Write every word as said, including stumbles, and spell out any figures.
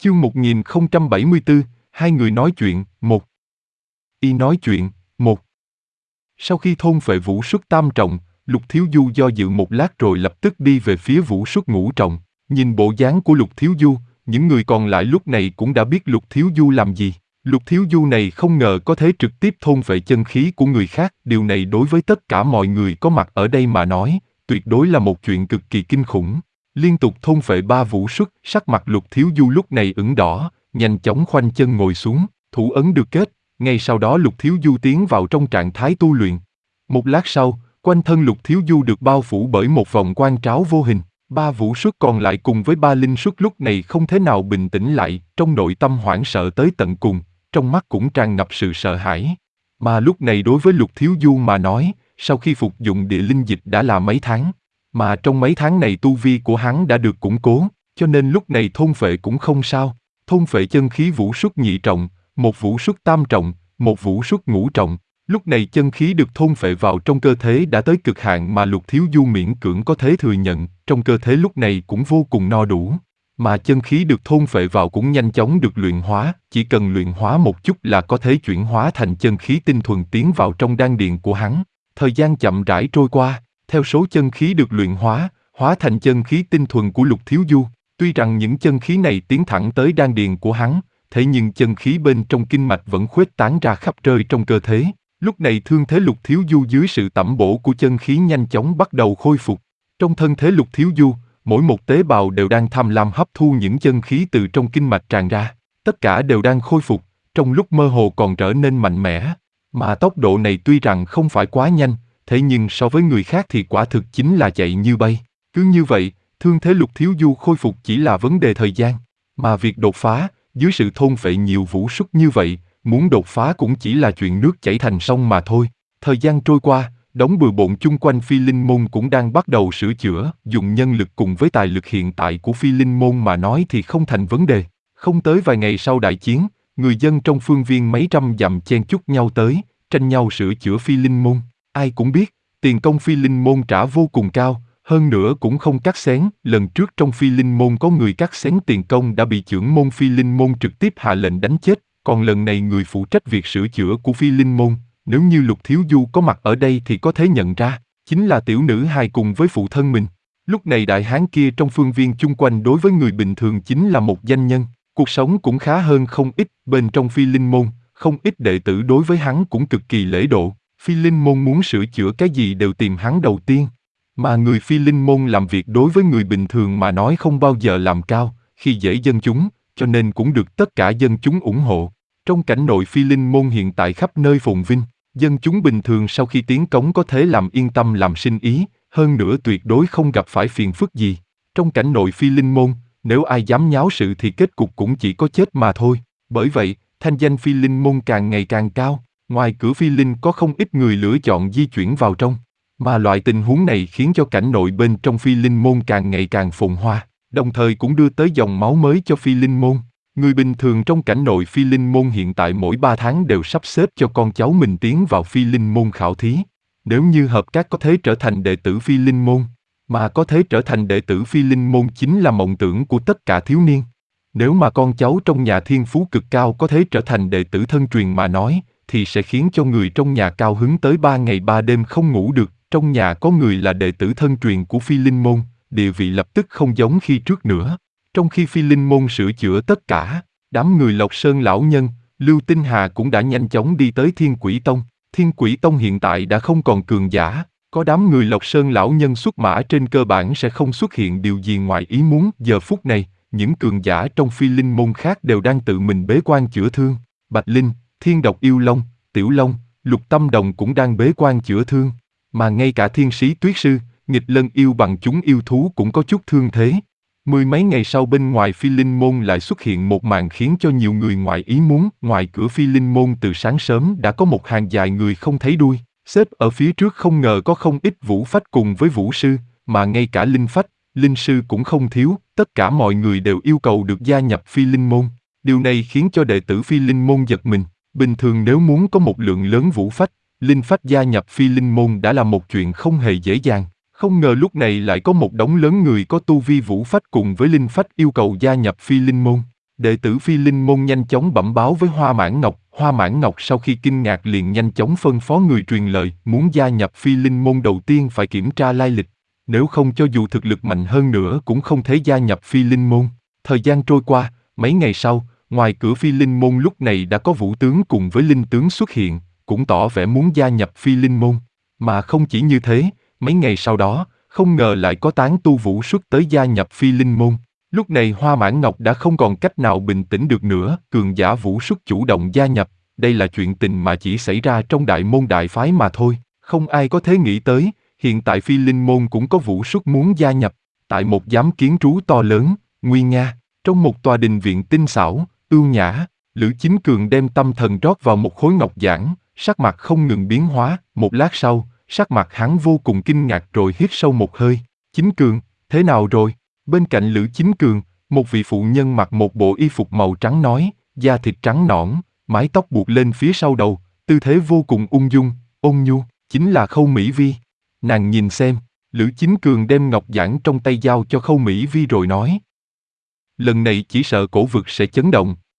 Chương một nghìn không trăm bảy mươi tư, hai người nói chuyện, một. Y nói chuyện, một. Sau khi thôn phệ Vũ Xuất tam trọng, Lục Thiếu Du do dự một lát rồi lập tức đi về phía Vũ Xuất ngũ trọng. Nhìn bộ dáng của Lục Thiếu Du, những người còn lại lúc này cũng đã biết Lục Thiếu Du làm gì. Lục Thiếu Du này không ngờ có thể trực tiếp thôn phệ chân khí của người khác. Điều này đối với tất cả mọi người có mặt ở đây mà nói, tuyệt đối là một chuyện cực kỳ kinh khủng. Liên tục thôn phệ ba Vũ Xuất, sắc mặt Lục Thiếu Du lúc này ửng đỏ, nhanh chóng khoanh chân ngồi xuống, thủ ấn được kết. Ngay sau đó Lục Thiếu Du tiến vào trong trạng thái tu luyện. Một lát sau, quanh thân Lục Thiếu Du được bao phủ bởi một vòng quang tráo vô hình. Ba Vũ Xuất còn lại cùng với ba Linh Xuất lúc này không thể nào bình tĩnh lại, trong nội tâm hoảng sợ tới tận cùng, trong mắt cũng tràn ngập sự sợ hãi. Mà lúc này đối với Lục Thiếu Du mà nói, sau khi phục dụng địa linh dịch đã là mấy tháng, mà trong mấy tháng này tu vi của hắn đã được củng cố, cho nên lúc này thôn phệ cũng không sao. Thôn phệ chân khí Vũ Xuất nhị trọng, một Vũ Xuất tam trọng, một Vũ Xuất ngũ trọng. Lúc này chân khí được thôn phệ vào trong cơ thể đã tới cực hạn mà Lục Thiếu Du miễn cưỡng có thể thừa nhận, trong cơ thể lúc này cũng vô cùng no đủ. Mà chân khí được thôn phệ vào cũng nhanh chóng được luyện hóa, chỉ cần luyện hóa một chút là có thể chuyển hóa thành chân khí tinh thuần tiến vào trong đan điền của hắn. Thời gian chậm rãi trôi qua, theo số chân khí được luyện hóa, hóa thành chân khí tinh thuần của Lục Thiếu Du. Tuy rằng những chân khí này tiến thẳng tới đan điền của hắn, thế nhưng chân khí bên trong kinh mạch vẫn khuếch tán ra khắp nơi trong cơ thể. Lúc này thương thế Lục Thiếu Du dưới sự tẩm bổ của chân khí nhanh chóng bắt đầu khôi phục. Trong thân thể Lục Thiếu Du, mỗi một tế bào đều đang tham lam hấp thu những chân khí từ trong kinh mạch tràn ra. Tất cả đều đang khôi phục, trong lúc mơ hồ còn trở nên mạnh mẽ. Mà tốc độ này tuy rằng không phải quá nhanh, thế nhưng so với người khác thì quả thực chính là chạy như bay. Cứ như vậy, thương thế Lục Thiếu Du khôi phục chỉ là vấn đề thời gian. Mà việc đột phá, dưới sự thôn phệ nhiều Vũ Xuất như vậy, muốn đột phá cũng chỉ là chuyện nước chảy thành sông mà thôi. Thời gian trôi qua, đống bừa bộn chung quanh Phi Linh Môn cũng đang bắt đầu sửa chữa, dùng nhân lực cùng với tài lực hiện tại của Phi Linh Môn mà nói thì không thành vấn đề. Không tới vài ngày sau đại chiến, người dân trong phương viên mấy trăm dặm chen chúc nhau tới, tranh nhau sửa chữa Phi Linh Môn. Ai cũng biết, tiền công Phi Linh Môn trả vô cùng cao, hơn nữa cũng không cắt xén. Lần trước trong Phi Linh Môn có người cắt xén tiền công đã bị trưởng môn Phi Linh Môn trực tiếp hạ lệnh đánh chết. Còn lần này người phụ trách việc sửa chữa của Phi Linh Môn, nếu như Lục Thiếu Du có mặt ở đây thì có thể nhận ra, chính là tiểu nữ hài cùng với phụ thân mình. Lúc này đại hán kia trong phương viên chung quanh đối với người bình thường chính là một danh nhân, cuộc sống cũng khá hơn không ít. Bên trong Phi Linh Môn, không ít đệ tử đối với hắn cũng cực kỳ lễ độ. Phi Linh Môn muốn sửa chữa cái gì đều tìm hắn đầu tiên. Mà người Phi Linh Môn làm việc đối với người bình thường mà nói không bao giờ làm cao, khi dễ dân chúng, cho nên cũng được tất cả dân chúng ủng hộ. Trong cảnh nội Phi Linh Môn hiện tại khắp nơi phồn vinh, dân chúng bình thường sau khi tiến cống có thể làm yên tâm làm sinh ý, hơn nữa tuyệt đối không gặp phải phiền phức gì. Trong cảnh nội Phi Linh Môn, nếu ai dám nháo sự thì kết cục cũng chỉ có chết mà thôi. Bởi vậy, thanh danh Phi Linh Môn càng ngày càng cao, ngoài cửa Phi Linh có không ít người lựa chọn di chuyển vào trong. Mà loại tình huống này khiến cho cảnh nội bên trong Phi Linh Môn càng ngày càng phồn hoa, đồng thời cũng đưa tới dòng máu mới cho Phi Linh Môn. Người bình thường trong cảnh nội Phi Linh Môn hiện tại mỗi ba tháng đều sắp xếp cho con cháu mình tiến vào Phi Linh Môn khảo thí. Nếu như hợp các có thể trở thành đệ tử Phi Linh Môn, mà có thể trở thành đệ tử Phi Linh Môn chính là mộng tưởng của tất cả thiếu niên. Nếu mà con cháu trong nhà thiên phú cực cao có thể trở thành đệ tử thân truyền mà nói, thì sẽ khiến cho người trong nhà cao hứng tới ba ngày ba đêm không ngủ được. Trong nhà có người là đệ tử thân truyền của Phi Linh Môn, địa vị lập tức không giống khi trước nữa. Trong khi Phi Linh Môn sửa chữa tất cả, đám người Lộc Sơn lão nhân, Lưu Tinh Hà cũng đã nhanh chóng đi tới Thiên Quỷ Tông. Thiên Quỷ Tông hiện tại đã không còn cường giả, có đám người Lộc Sơn lão nhân xuất mã trên cơ bản sẽ không xuất hiện điều gì ngoài ý muốn. Giờ phút này, những cường giả trong Phi Linh Môn khác đều đang tự mình bế quan chữa thương. Bạch Linh, Thiên Độc Yêu Long, Tiểu Long, Lục Tâm Đồng cũng đang bế quan chữa thương. Mà ngay cả Thiên Sĩ Tuyết Sư, Nghịch Lân Yêu bằng chúng yêu thú cũng có chút thương thế. Mười mấy ngày sau bên ngoài Phi Linh Môn lại xuất hiện một màn khiến cho nhiều người ngoài ý muốn. Ngoài cửa Phi Linh Môn từ sáng sớm đã có một hàng dài người không thấy đuôi. Xếp ở phía trước không ngờ có không ít vũ phách cùng với vũ sư, mà ngay cả linh phách, linh sư cũng không thiếu. Tất cả mọi người đều yêu cầu được gia nhập Phi Linh Môn. Điều này khiến cho đệ tử Phi Linh Môn giật mình. Bình thường nếu muốn có một lượng lớn vũ phách, linh phách gia nhập Phi Linh Môn đã là một chuyện không hề dễ dàng. Không ngờ lúc này lại có một đống lớn người có tu vi vũ phách cùng với linh phách yêu cầu gia nhập Phi Linh Môn. Đệ tử Phi Linh Môn nhanh chóng bẩm báo với Hoa Mãn Ngọc. Hoa Mãn Ngọc sau khi kinh ngạc liền nhanh chóng phân phó người truyền lời, muốn gia nhập Phi Linh Môn đầu tiên phải kiểm tra lai lịch. Nếu không cho dù thực lực mạnh hơn nữa cũng không thể gia nhập Phi Linh Môn. Thời gian trôi qua, mấy ngày sau, ngoài cửa Phi Linh Môn lúc này đã có vũ tướng cùng với linh tướng xuất hiện, cũng tỏ vẻ muốn gia nhập Phi Linh Môn. Mà không chỉ như thế, mấy ngày sau đó, không ngờ lại có tán tu vũ xuất tới gia nhập Phi Linh Môn. Lúc này Hoa Mãn Ngọc đã không còn cách nào bình tĩnh được nữa, cường giả vũ xuất chủ động gia nhập, đây là chuyện tình mà chỉ xảy ra trong đại môn đại phái mà thôi, không ai có thể nghĩ tới, hiện tại Phi Linh Môn cũng có vũ xuất muốn gia nhập, tại một giám kiến trú to lớn, nguy nga, trong một tòa đình viện tinh xảo, ưu nhã, Lữ Chính Cường đem tâm thần rót vào một khối ngọc giản, sắc mặt không ngừng biến hóa, một lát sau, sắc mặt hắn vô cùng kinh ngạc rồi hít sâu một hơi, Chính Cường, thế nào rồi? Bên cạnh Lữ Chính Cường, một vị phụ nhân mặc một bộ y phục màu trắng nói, da thịt trắng nõn, mái tóc buộc lên phía sau đầu, tư thế vô cùng ung dung, ôn nhu, chính là Khâu Mỹ Vi. Nàng nhìn xem, Lữ Chính Cường đem ngọc giản trong tay giao cho Khâu Mỹ Vi rồi nói. Lần này chỉ sợ cổ vực sẽ chấn động.